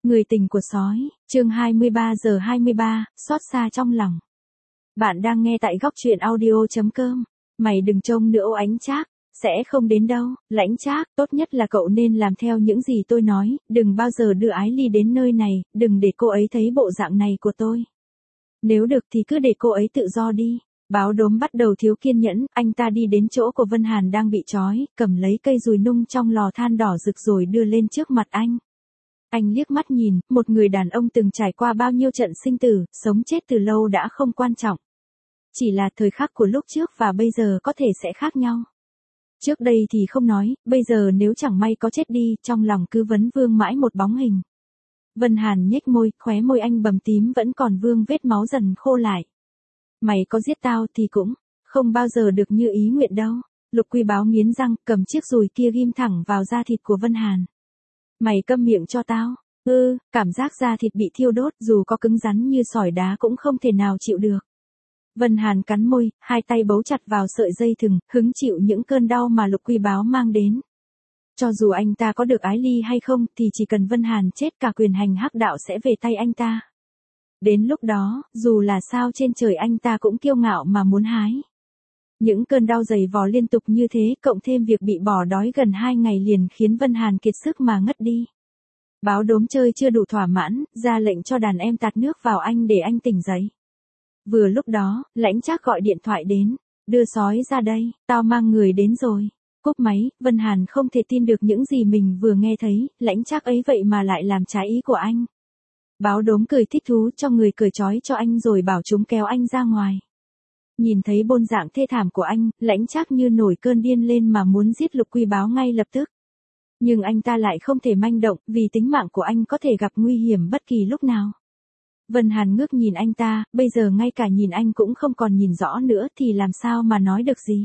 Người tình của sói, chương 23 giờ 23, xót xa trong lòng. Bạn đang nghe tại góc truyện audio.com. Mày đừng trông nữa Ánh Trác, sẽ không đến đâu. Lãnh Trác, tốt nhất là cậu nên làm theo những gì tôi nói, đừng bao giờ đưa Ái Ly đến nơi này, đừng để cô ấy thấy bộ dạng này của tôi. Nếu được thì cứ để cô ấy tự do đi. Báo Đốm bắt đầu thiếu kiên nhẫn, anh ta đi đến chỗ của Vân Hàn đang bị trói, cầm lấy cây dùi nung trong lò than đỏ rực rồi đưa lên trước mặt anh. Anh liếc mắt nhìn, một người đàn ông từng trải qua bao nhiêu trận sinh tử, sống chết từ lâu đã không quan trọng. Chỉ là thời khắc của lúc trước và bây giờ có thể sẽ khác nhau. Trước đây thì không nói, bây giờ nếu chẳng may có chết đi, trong lòng cứ vấn vương mãi một bóng hình. Vân Hàn nhếch môi, khóe môi anh bầm tím vẫn còn vương vết máu dần khô lại. Mày có giết tao thì cũng không bao giờ được như ý nguyện đâu. Lục Quy Báo nghiến răng, cầm chiếc dùi kia ghim thẳng vào da thịt của Vân Hàn. Mày câm miệng cho tao. Cảm giác da thịt bị thiêu đốt dù có cứng rắn như sỏi đá cũng không thể nào chịu được. Vân Hàn cắn môi, hai tay bấu chặt vào sợi dây thừng, hứng chịu những cơn đau mà Lục Quy Báo mang đến. Cho dù anh ta có được Ái Ly hay không thì chỉ cần Vân Hàn chết cả quyền hành hắc đạo sẽ về tay anh ta. Đến lúc đó, dù là sao trên trời anh ta cũng kiêu ngạo mà muốn hái. Những cơn đau dày vò liên tục như thế cộng thêm việc bị bỏ đói gần 2 ngày liền khiến Vân Hàn kiệt sức mà ngất đi. Báo Đốm chơi chưa đủ thỏa mãn, ra lệnh cho đàn em tạt nước vào anh để anh tỉnh dậy. Vừa lúc đó, Lãnh Trác gọi điện thoại đến, đưa sói ra đây, tao mang người đến rồi. Cúp máy, Vân Hàn không thể tin được những gì mình vừa nghe thấy, Lãnh Trác ấy vậy mà lại làm trái ý của anh. Báo Đốm cười thích thú cho người cởi trói cho anh rồi bảo chúng kéo anh ra ngoài. Nhìn thấy bộ dạng thê thảm của anh, Lãnh Trác như nổi cơn điên lên mà muốn giết Lục Quy Báo ngay lập tức. Nhưng anh ta lại không thể manh động vì tính mạng của anh có thể gặp nguy hiểm bất kỳ lúc nào. Vân Hàn ngước nhìn anh ta, bây giờ ngay cả nhìn anh cũng không còn nhìn rõ nữa thì làm sao mà nói được gì.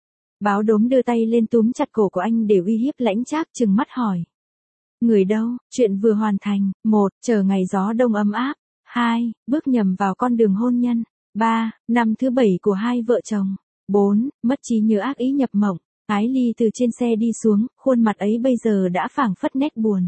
Báo Đốm đưa tay lên túm chặt cổ của anh để uy hiếp Lãnh Trác, trừng mắt hỏi. Người đâu, chuyện vừa hoàn thành. 1. Chờ ngày gió đông ấm áp. 2. Bước nhầm vào con đường hôn nhân. 3. Năm thứ 7 của hai vợ chồng. 4. Mất trí nhớ ác ý nhập mộng. Ái Ly từ trên xe đi xuống, khuôn mặt ấy bây giờ đã phảng phất nét buồn.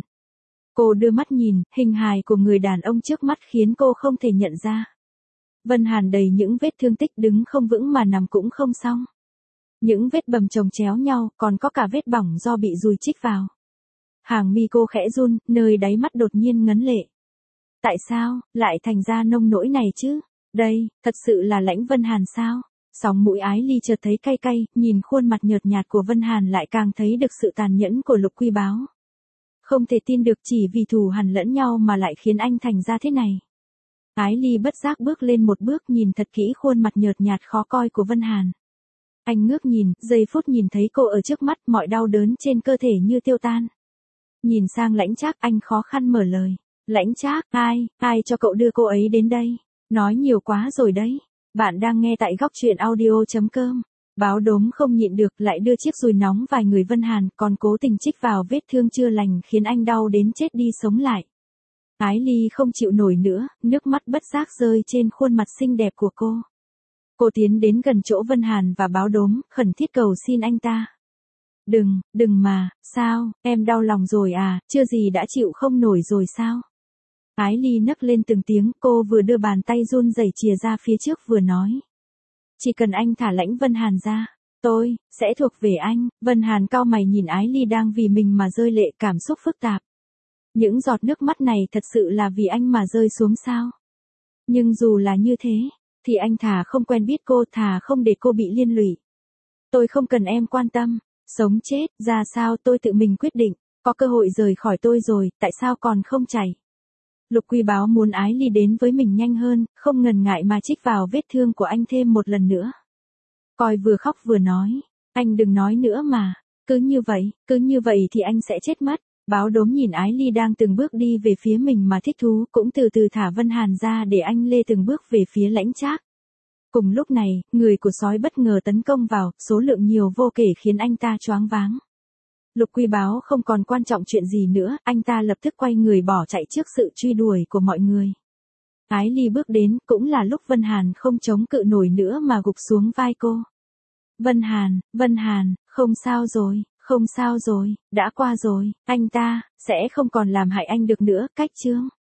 Cô đưa mắt nhìn, hình hài của người đàn ông trước mắt khiến cô không thể nhận ra. Vân Hàn đầy những vết thương tích, đứng không vững mà nằm cũng không xong. Những vết bầm chồng chéo nhau, còn có cả vết bỏng do bị dùi chích vào. Hàng mi cô khẽ run, nơi đáy mắt đột nhiên ngấn lệ. Tại sao, lại thành ra nông nỗi này chứ? Đây, thật sự là Lãnh Vân Hàn sao? Sóng mũi Ái Ly chợt thấy cay cay, nhìn khuôn mặt nhợt nhạt của Vân Hàn lại càng thấy được sự tàn nhẫn của Lục Quy Báo. Không thể tin được chỉ vì thù hằn lẫn nhau mà lại khiến anh thành ra thế này. Ái Ly bất giác bước lên một bước nhìn thật kỹ khuôn mặt nhợt nhạt khó coi của Vân Hàn. Anh ngước nhìn, giây phút nhìn thấy cô ở trước mắt, mọi đau đớn trên cơ thể như tiêu tan. Nhìn sang Lãnh Trác, anh khó khăn mở lời. Lãnh Trác, ai cho cậu đưa cô ấy đến đây? Nói nhiều quá rồi đấy. Bạn đang nghe tại góc truyện audio.com. Báo Đốm không nhịn được lại đưa chiếc dùi nóng vài người Vân Hàn, còn cố tình chích vào vết thương chưa lành khiến anh đau đến chết đi sống lại. Ái Ly không chịu nổi nữa, nước mắt bất giác rơi trên khuôn mặt xinh đẹp của cô. Cô tiến đến gần chỗ Vân Hàn và Báo Đốm, khẩn thiết cầu xin anh ta. Đừng mà, sao, em đau lòng rồi à, chưa gì đã chịu không nổi rồi sao? Ái Ly nấc lên từng tiếng, cô vừa đưa bàn tay run rẩy chìa ra phía trước vừa nói. Chỉ cần anh thả Lãnh Vân Hàn ra, tôi sẽ thuộc về anh. Vân Hàn cau mày nhìn Ái Ly đang vì mình mà rơi lệ, cảm xúc phức tạp. Những giọt nước mắt này thật sự là vì anh mà rơi xuống sao? Nhưng dù là như thế, thì anh thà không quen biết cô, thà không để cô bị liên lụy. Tôi không cần em quan tâm, sống chết, ra sao tôi tự mình quyết định, có cơ hội rời khỏi tôi rồi, tại sao còn không chạy? Lục Quy Báo muốn Ái Ly đến với mình nhanh hơn, không ngần ngại mà chích vào vết thương của anh thêm một lần nữa. Coi vừa khóc vừa nói, anh đừng nói nữa mà, cứ như vậy thì anh sẽ chết mất. Báo Đốm nhìn Ái Ly đang từng bước đi về phía mình mà thích thú, cũng từ từ thả Vân Hàn ra để anh lê từng bước về phía Lãnh Trác. Cùng lúc này, người của sói bất ngờ tấn công vào, số lượng nhiều vô kể khiến anh ta choáng váng. Lục Quy Báo không còn quan trọng chuyện gì nữa, anh ta lập tức quay người bỏ chạy trước sự truy đuổi của mọi người. Ái Ly bước đến, cũng là lúc Vân Hàn không chống cự nổi nữa mà gục xuống vai cô. Vân Hàn, không sao rồi, Không sao rồi, đã qua rồi, anh ta sẽ không còn làm hại anh được nữa, cách chương.